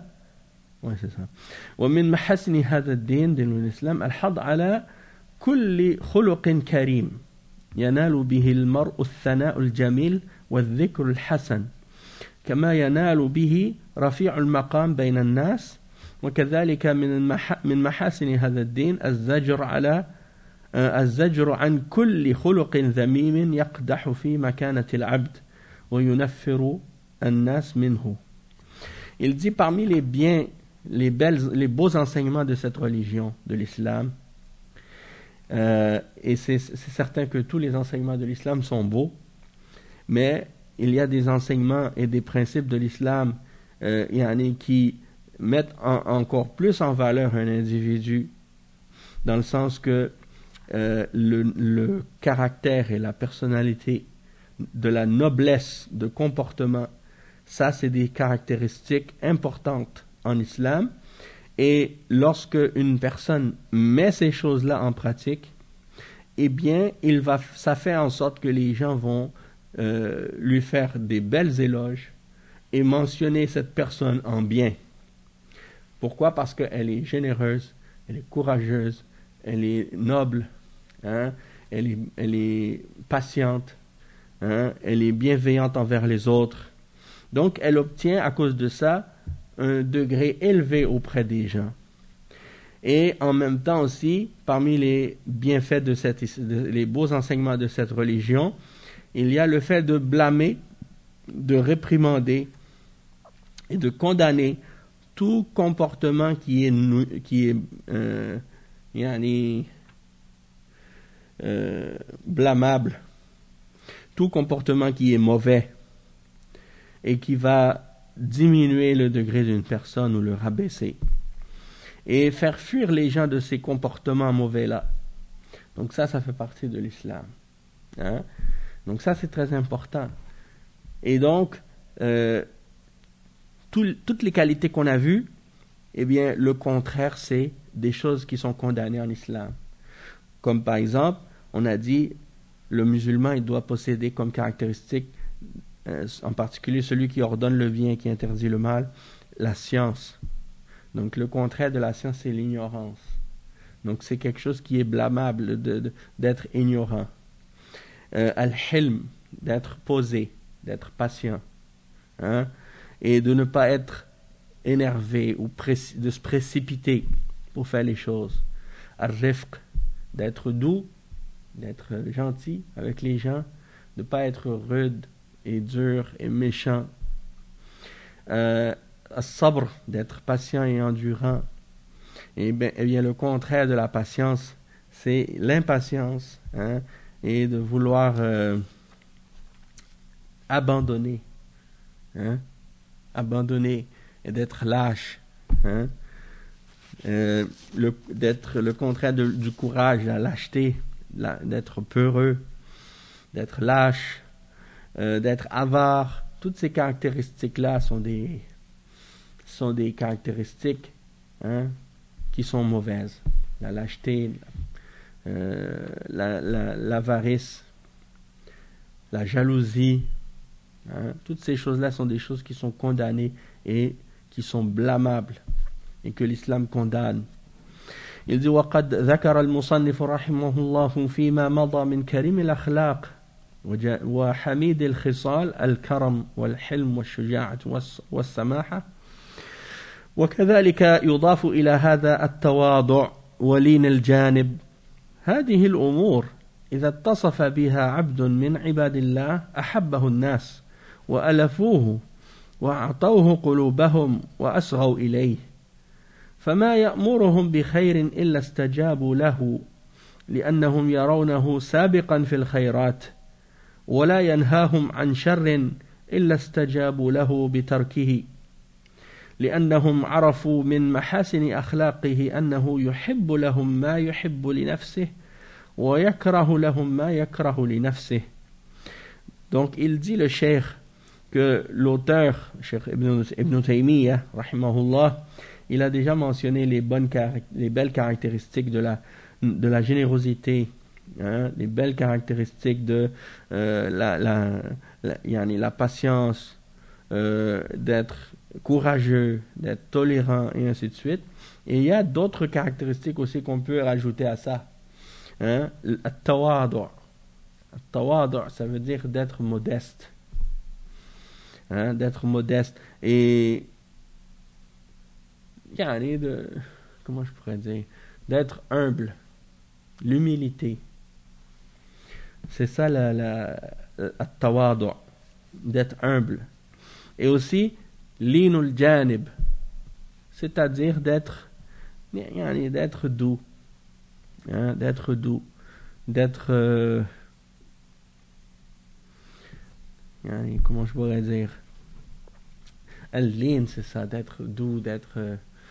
ومن محاسن هذا الدين دين الإسلام الحض على كل خلق كريم ينال به المرء الثناء الجميل والذكر الحسن كما ينال به رفيع المقام بين الناس وكذلك من من محاسن هذا الدين الزجر على الزجر عن كل خلق ذميم يقدح في مكانة العبد وينفر الناس منه. Il dit parmi les biens, les belles, les beaux enseignements de cette religion, de l'islam, euh, et c'est, c'est certain que tous les enseignements de l'islam sont beaux, mais il y a des enseignements et des principes de l'islam euh, yani, qui mettent en, encore plus en valeur un individu, dans le sens que euh, le, le caractère et la personnalité de la noblesse de comportement, ça c'est des caractéristiques importantes en islam, et lorsque une personne met ces choses-là en pratique, eh bien il va, ça fait en sorte que les gens vont euh, lui faire des belles éloges et mentionner cette personne en bien. Pourquoi? Parce qu'elle est généreuse, elle est courageuse, elle est noble, hein, elle est, elle est patiente, hein, elle est bienveillante envers les autres. Donc, elle obtient à cause de ça un degré élevé auprès des gens. Et en même temps aussi, parmi les bienfaits de cette, de, les beaux enseignements de cette religion, il y a le fait de blâmer, de réprimander et de condamner tout comportement qui est, qui est euh, yani, euh, blâmable, tout comportement qui est mauvais et qui va diminuer le degré d'une personne ou le rabaisser et faire fuir les gens de ces comportements mauvais-là. Donc ça, ça fait partie de l'islam. Hein? Donc ça, c'est très important. Et donc, euh, tout, toutes les qualités qu'on a vues, eh bien, le contraire, c'est des choses qui sont condamnées en islam. Comme par exemple, on a dit, le musulman, il doit posséder comme caractéristique, euh, en particulier celui qui ordonne le bien et qui interdit le mal, la science. Donc le contraire de la science, c'est l'ignorance. Donc c'est quelque chose qui est blâmable de, de, d'être ignorant. Euh, al-hilm, d'être posé, d'être patient, hein, et de ne pas être énervé ou préci- de se précipiter pour faire les choses. Al-rifq, d'être doux, d'être gentil avec les gens, de ne pas être rude et dur et méchant. Euh, Al-sabr, d'être patient et endurant. Et bien, et bien le contraire de la patience, c'est l'impatience, hein, et de vouloir euh, abandonner, hein, abandonner et d'être lâche, hein, euh, le, d'être le contraire de, du courage, la lâcheté, la, d'être peureux, d'être lâche, euh, d'être avare. Toutes ces caractéristiques-là sont des sont des caractéristiques, hein, qui sont mauvaises. La lâcheté, euh, la, la, l'avarice, la jalousie, hein, toutes ces choses-là sont des choses qui sont condamnées et qui sont blâmables et que l'islam condamne. Il dit وقد ذكر المصنف رحمه الله فيما مضى من كريم الأخلاق وحميد الخصال الكرم والحلم والشجاعة والسماحة وكذلك يضاف إلى هذا التواضع ولين الجانب. هذه الأمور إذا اتصف بها عبد من عباد الله أحبه الناس وألفوه وأعطوه قلوبهم وأسغوا إليه فما يأمرهم بخير إلا استجابوا له لأنهم يرونه سابقا في الخيرات ولا ينهاهم عن شر إلا استجابوا له بتركه لأنهم عرفوا من محاسن أخلاقه أنه يحب لهم ما يحب لنفسه ويكره لهم ما يكره لنفسه. Donc il dit le cheikh que l'auteur, Cheikh Ibn, Ibn Taymiyyah, rahimahullah, il a déjà mentionné les, bonnes, les belles caractéristiques de la, de la générosité, hein, les belles caractéristiques de euh, la, la, la, yani la patience, euh, d'être courageux, d'être tolérant et ainsi de suite. Et il y a d'autres caractéristiques aussi qu'on peut rajouter à ça. Hein, at-tawadu'. At-tawadu', ça veut dire d'être modeste. Hein, d'être modeste. Et yani de, comment je pourrais dire, d'être humble. L'humilité. C'est ça la, la, at-tawadu', d'être humble. Et aussi linul janib, c'est-à-dire d'être yani d'être doux, hein, d'être doux, d'être euh, yani, comment je pourrais dire, al-lin, c'est ça, d'être doux, d'être euh,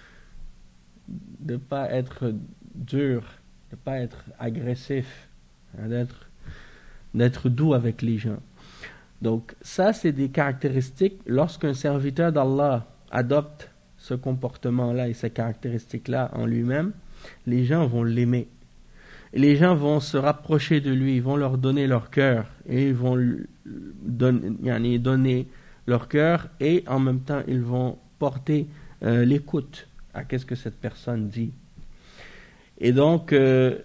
de pas être dur, de pas être agressif, hein, d'être d'être doux avec les gens. Donc ça, c'est des caractéristiques. Lorsqu'un serviteur d'Allah adopte ce comportement-là et ces caractéristiques-là en lui-même, les gens vont l'aimer. Et les gens vont se rapprocher de lui, ils vont leur donner leur cœur, et ils vont donner, donner leur cœur, et en même temps, ils vont porter euh, l'écoute à qu'est-ce que cette personne dit. Et donc, euh,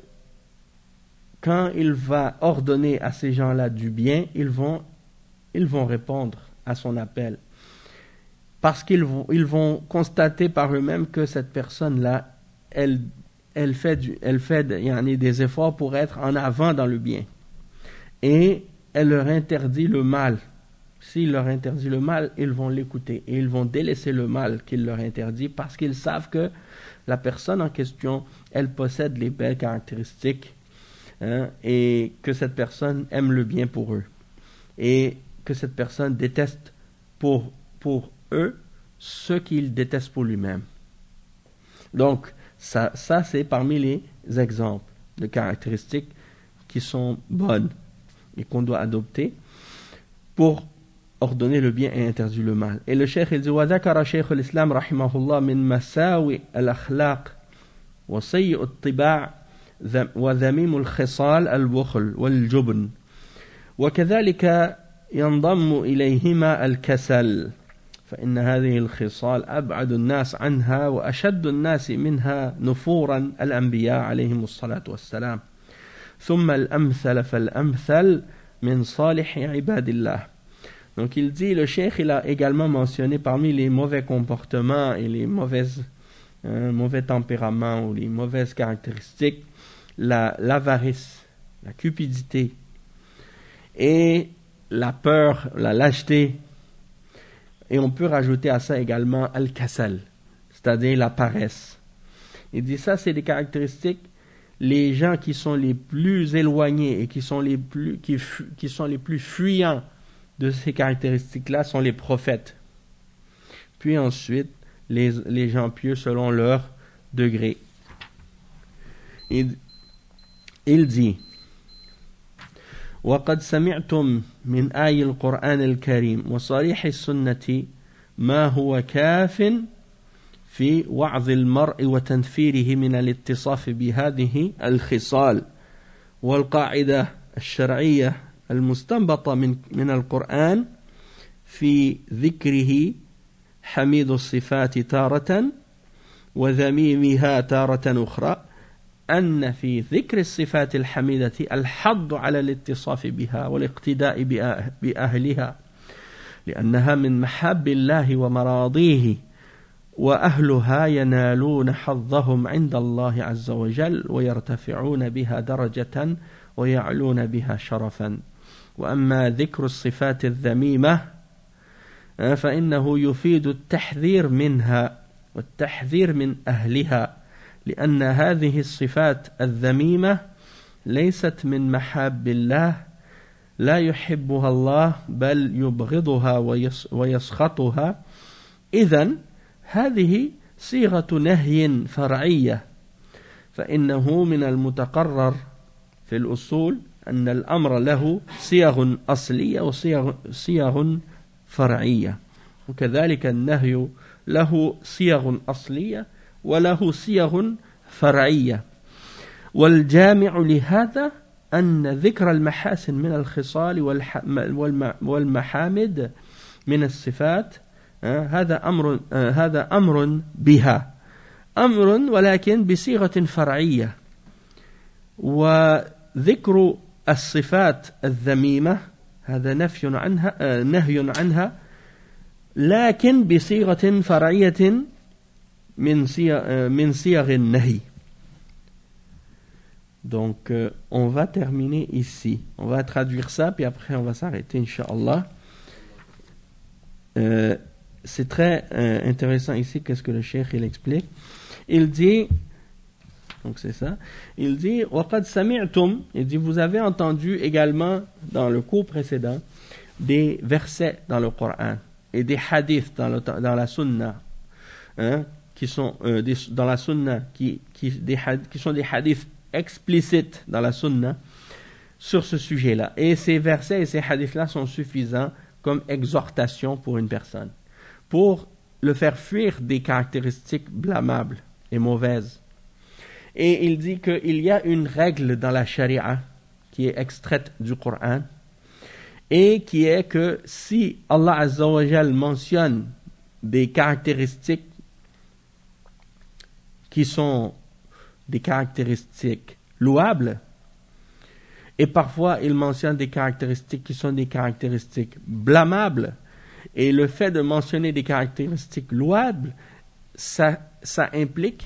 quand il va ordonner à ces gens-là du bien, ils vont, ils vont répondre à son appel. Parce qu'ils vont, ils vont constater par eux-mêmes que cette personne-là, elle, elle fait, du, elle fait il y en a des efforts pour être en avant dans le bien. Et elle leur interdit le mal. S'il leur interdit le mal, ils vont l'écouter. Et ils vont délaisser le mal qu'il leur interdit parce qu'ils savent que la personne en question, elle possède les belles caractéristiques, hein, et que cette personne aime le bien pour eux. Et que cette personne déteste pour, pour eux ce qu'il déteste pour lui-même. Donc, ça, ça c'est parmi les exemples de caractéristiques qui sont bonnes et qu'on doit adopter pour ordonner le bien et interdire le mal. Et le cheikh il dit وذكر شيخ الإسلام رحمه الله من مساوئ الأخلاق وسيء الطباع وذميم الخصال البخل والجبن وكذلك ينضم إليهما الكسل فإن هذه الخصال أبعد الناس عنها وأشد الناس منها نفورا الأنبياء عليهم الصلاة والسلام ثم الأمثل فالأمثل من صالح عباد الله. Donc il dit, le cheikh il a également mentionné parmi les mauvais comportements et les mauvaises, euh, mauvais tempéraments ou les mauvaises caractéristiques, la, l'avarice, la cupidité et la peur, la lâcheté. Et on peut rajouter à ça également al-kasal, c'est-à-dire la paresse. Il dit ça, c'est des caractéristiques, les gens qui sont les plus éloignés et qui sont les plus, qui, qui sont les plus fuyants de ces caractéristiques-là sont les prophètes. Puis ensuite, les, les gens pieux selon leur degré. Il, il dit وقد سمعتم من آي القرآن الكريم وصريح السنة ما هو كاف في وعظ المرء وتنفيره من الاتصاف بهذه الخصال والقاعدة الشرعية المستنبطة من من القرآن في ذكره حميد الصفات تارة وذميمها تارة أخرى أن في ذكر الصفات الحميدة الحض على الاتصاف بها والاقتداء بأهلها لأنها من محاب الله ومراضيه وأهلها ينالون حظهم عند الله عز وجل ويرتفعون بها درجة ويعلون بها شرفا. وأما ذكر الصفات الذميمة فإنه يفيد التحذير منها والتحذير من أهلها لأن هذه الصفات الذميمة ليست من محاب الله لا يحبها الله بل يبغضها ويسخطها. إذن هذه صيغة نهي فرعية فإنه من المتقرر في الأصول أن الأمر له صيغ أصلية وصيغ صيغ فرعية وكذلك النهي له صيغ أصلية وله صيغ فرعية والجامع لهذا أن ذكر المحاسن من الخصال والمحامد من الصفات هذا أمر هذا أمر بها أمر ولكن بصيغة فرعية وذكر الصفات الذميمة هذا نفي عنها نهي عنها لكن بصيغة فرعية من صيغ من صيغ النهي. Donc, euh, on va terminer ici. On va traduire ça, puis après on va s'arrêter, Inch'Allah. Euh, c'est très euh, intéressant ici, qu'est-ce que le cheikh il explique. Il dit, donc c'est ça, il dit, وَقَدْ سَمِعْتُمْ, il dit, vous avez entendu également dans le cours précédent des versets dans le Coran et des hadiths dans, le, dans la sunna, hein, qui sont euh, des, dans la sunna, qui, qui, des, qui sont des hadiths explicites dans la sunna sur ce sujet-là. Et ces versets et ces hadiths-là sont suffisants comme exhortation pour une personne, pour le faire fuir des caractéristiques blâmables et mauvaises. Et il dit qu'il y a une règle dans la charia qui est extraite du Coran et qui est que si Allah Azza wa Jal mentionne des caractéristiques qui sont des caractéristiques louables, et parfois il mentionne des caractéristiques qui sont des caractéristiques blâmables, et le fait de mentionner des caractéristiques louables, ça, ça implique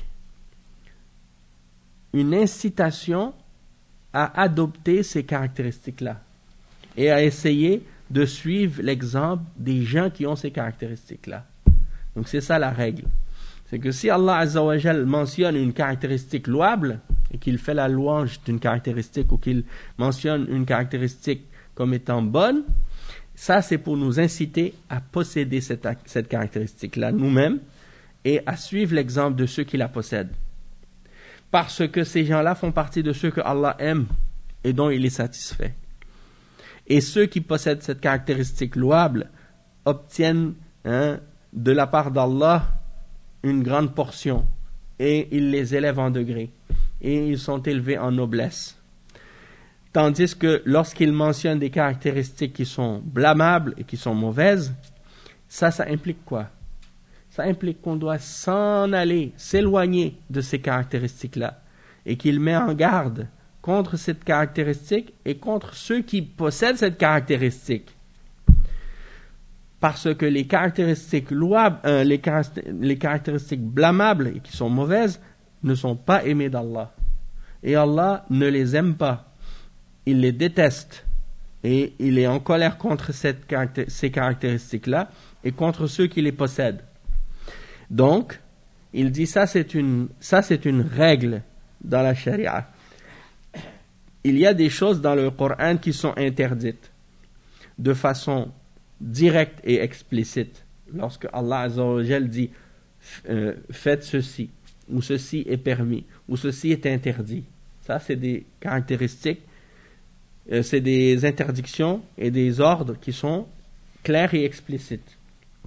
une incitation à adopter ces caractéristiques-là et à essayer de suivre l'exemple des gens qui ont ces caractéristiques-là. Donc c'est ça la règle. C'est que si Allah Azza wa Jal mentionne une caractéristique louable et qu'il fait la louange d'une caractéristique ou qu'il mentionne une caractéristique comme étant bonne, ça c'est pour nous inciter à posséder cette, cette caractéristique-là nous-mêmes et à suivre l'exemple de ceux qui la possèdent. Parce que ces gens-là font partie de ceux que Allah aime et dont il est satisfait. Et ceux qui possèdent cette caractéristique louable obtiennent hein, de la part d'Allah une grande portion et il les élève en degrés et ils sont élevés en noblesse. Tandis que lorsqu'il mentionne des caractéristiques qui sont blâmables et qui sont mauvaises, ça, ça implique quoi? Ça implique qu'on doit s'en aller, s'éloigner de ces caractéristiques-là et qu'il met en garde contre cette caractéristique et contre ceux qui possèdent cette caractéristique. Parce que les caractéristiques louables, euh, les, caract- les caractéristiques blâmables et qui sont mauvaises ne sont pas aimées d'Allah. Et Allah ne les aime pas. Il les déteste. Et il est en colère contre cette caractér- ces caractéristiques-là et contre ceux qui les possèdent. Donc, il dit ça c'est une, ça c'est une règle dans la charia. Il y a des choses dans le Coran qui sont interdites de façon directe et explicite. Lorsque Allah Azza wa Jal dit euh, faites ceci, ou ceci est permis, ou ceci est interdit. Ça c'est des caractéristiques, euh, c'est des interdictions et des ordres qui sont clairs et explicites.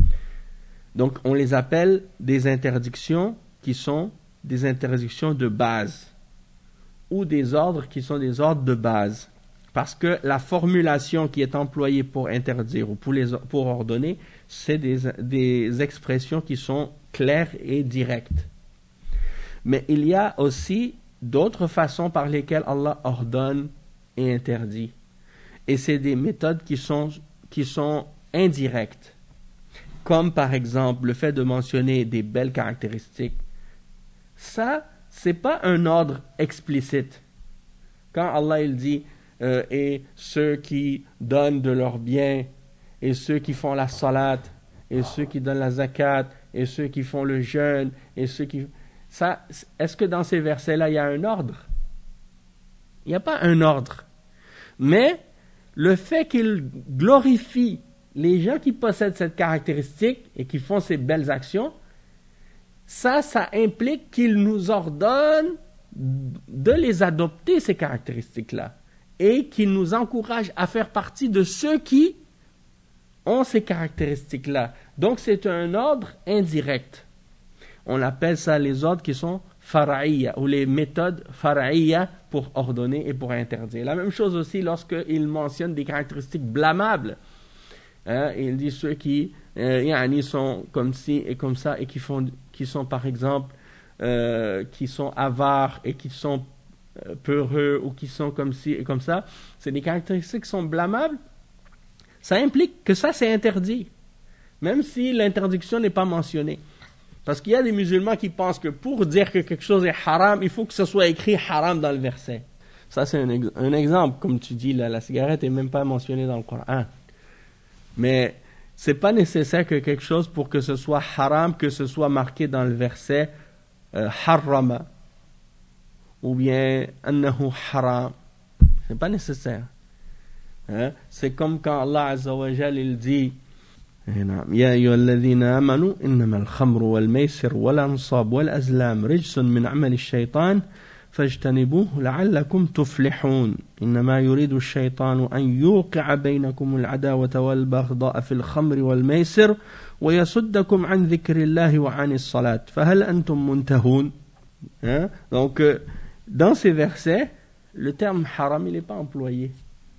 Donc on les appelle des interdictions qui sont des interdictions de base ou des ordres qui sont des ordres de base. Parce que la formulation qui est employée pour interdire ou pour, les, pour ordonner, c'est des, des expressions qui sont claires et directes. Mais il y a aussi d'autres façons par lesquelles Allah ordonne et interdit. Et c'est des méthodes qui sont, qui sont indirectes. Comme par exemple le fait de mentionner des belles caractéristiques. Ça, c'est pas un ordre explicite. Quand Allah il dit euh, et ceux qui donnent de leurs biens, et ceux qui font la salat, et ceux qui donnent la zakat, et ceux qui font le jeûne, et ceux qui... Ça, est-ce que dans ces versets-là, il y a un ordre? Il n'y a pas un ordre. Mais le fait qu'il glorifie les gens qui possèdent cette caractéristique et qui font ces belles actions, ça, ça implique qu'il nous ordonne de les adopter, ces caractéristiques-là, et qu'il nous encourage à faire partie de ceux qui ont ces caractéristiques-là. Donc, c'est un ordre indirect. On appelle ça les ordres qui sont far'iyya, ou les méthodes far'iyya pour ordonner et pour interdire. La même chose aussi lorsqu'il mentionne des caractéristiques blâmables. Hein, il dit ceux qui euh, yani sont comme ci et comme ça et qui, font, qui sont par exemple euh, qui sont avares et qui sont euh, peureux ou qui sont comme ci et comme ça, c'est des caractéristiques qui sont blâmables. Ça implique que ça c'est interdit, même si l'interdiction n'est pas mentionnée. Parce qu'il y a des musulmans qui pensent que pour dire que quelque chose est haram, il faut que ce soit écrit haram dans le verset. Ça c'est un, ex- un exemple, comme tu dis, là, la cigarette n'est même pas mentionnée dans le Coran. Mais c'est pas nécessaire que quelque chose, pour que ce soit haram, que ce soit marqué dans le verset euh, harrama ou bien annahu haram. C'est pas nécessaire. Hein? C'est comme quand Allah Azza wa Jal il dit يا أيها الذين آمنوا إنما الخمر والميسر والأنصاب والأزلام رجس من عمل الشيطان فاجتنبوه لعلكم تفلحون إنما يريد الشيطان أن يوقع بينكم العداوة والبغضاء في الخمر والميسر ويصدكم عن ذكر الله وعن الصلاة فهل أنتم منتهون. Hein? Donc euh, dans ces versets le terme haram il n'est pas employé,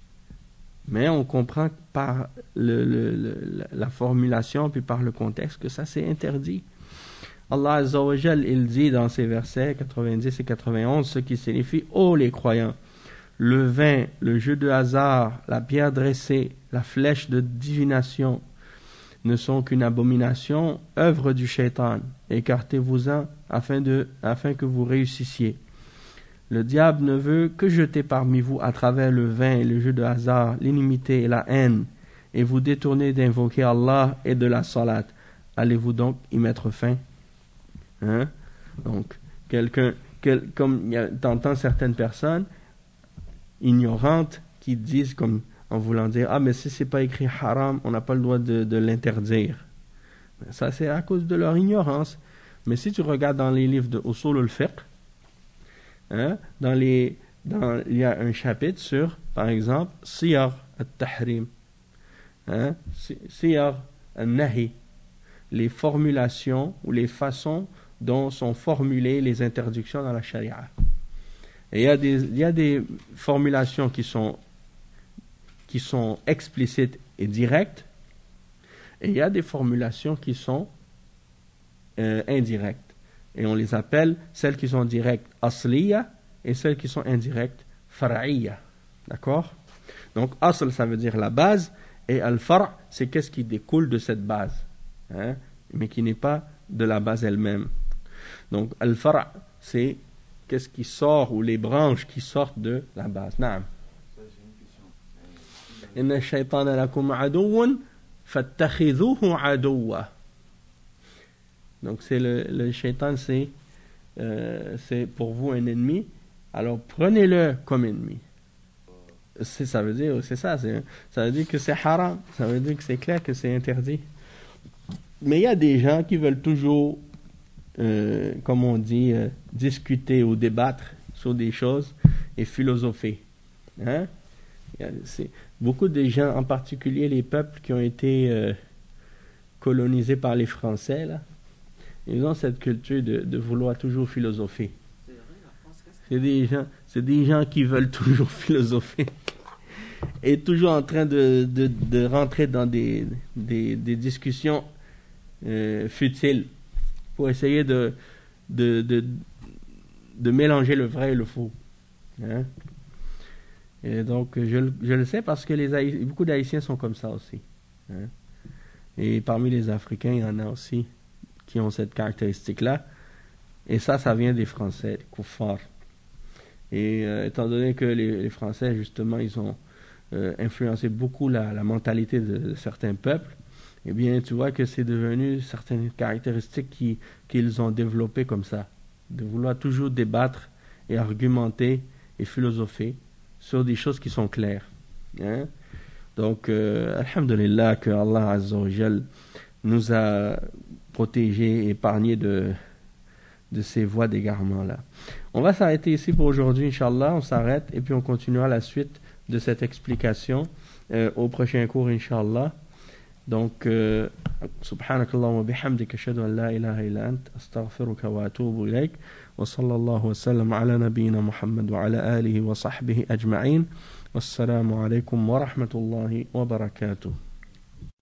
mais on comprend par le, le, le, la formulation puis par le contexte que ça c'est interdit. Allah Azza wa Jal, il dit dans ces versets quatre-vingt-dix et quatre-vingt-onze, ce qui signifie « Ô les croyants, le vin, le jeu de hasard, la pierre dressée, la flèche de divination ne sont qu'une abomination, œuvre du shaitan. Écartez-vous-en afin, de, afin que vous réussissiez. Le diable ne veut que jeter parmi vous à travers le vin et le jeu de hasard, l'inimité et la haine, et vous détourner d'invoquer Allah et de la salat. Allez-vous donc y mettre fin ?» Hein? Donc, quelqu'un, quel, comme t'entends certaines personnes ignorantes qui disent, comme en voulant dire, ah, mais si c'est pas écrit haram, on n'a pas le droit de, de l'interdire. Ça, c'est à cause de leur ignorance. Mais si tu regardes dans les livres de Usul al-Fiqh, hein, dans les, dans, il y a un chapitre sur, par exemple, Siyar al-Tahrim, hein, Siyar al-Nahi, les formulations ou les façons dont sont formulées les interdictions dans la charia. Et il y a des, il y a des formulations qui sont, qui sont explicites et directes, et il y a des formulations qui sont euh, indirectes. Et on les appelle, celles qui sont directes, asliya, et celles qui sont indirectes, far'iyya. D'accord? Donc, asl, ça veut dire la base, et al-far', c'est qu'est-ce qui découle de cette base, hein, mais qui n'est pas de la base elle-même. Donc, al-far', c'est qu'est-ce qui sort, ou les branches qui sortent de la base. Naam. Inna ash-shaytana lakum aduwwun fattakhidhuhu aduwwa. Donc, c'est le, le shaitan, c'est, euh, c'est pour vous un ennemi, alors prenez-le comme ennemi. C'est, ça veut dire, c'est ça, c'est, ça veut dire que c'est haram, ça veut dire que c'est clair que c'est interdit. Mais il y a des gens qui veulent toujours, euh, comme on dit, euh, discuter ou débattre sur des choses et philosopher. Hein? Il y a, c'est, beaucoup de gens, en particulier les peuples qui ont été euh, colonisés par les Français, là, ils ont cette culture de, de vouloir toujours philosopher. C'est des gens, c'est des gens qui veulent toujours philosopher et toujours en train de, de, de rentrer dans des, des, des discussions euh, futiles pour essayer de, de, de, de mélanger le vrai et le faux. Hein? Et donc, je, je le sais parce que les Haïtiens, beaucoup d'Haïtiens sont comme ça aussi. Hein? Et parmi les Africains, il y en a aussi qui ont cette caractéristique-là. Et ça, ça vient des Français, des koufars. Et euh, étant donné que les, les Français, justement, ils ont euh, influencé beaucoup la, la mentalité de, de certains peuples, eh bien, tu vois que c'est devenu certaines caractéristiques qui, qu'ils ont développées comme ça, de vouloir toujours débattre et argumenter et philosopher sur des choses qui sont claires. Hein? Donc, euh, alhamdulillah, que Allah Azza wa Jal nous a protégés et épargnés de, de ces voies d'égarement-là. On va s'arrêter ici pour aujourd'hui, Inch'Allah. On s'arrête et puis on continuera la suite de cette explication euh, au prochain cours, Inch'Allah. Donc, euh, subhanakallahumma bihamdika ashhadu an la ilaha illa ant astaghfiruka wa atubu ilayk wa sallallahu wa sallam ala nabiyyina Muhammad wa ala alihi wa sahbihi ajma'in. Wassalamu alaykum wa rahmatullahi wa barakatuh.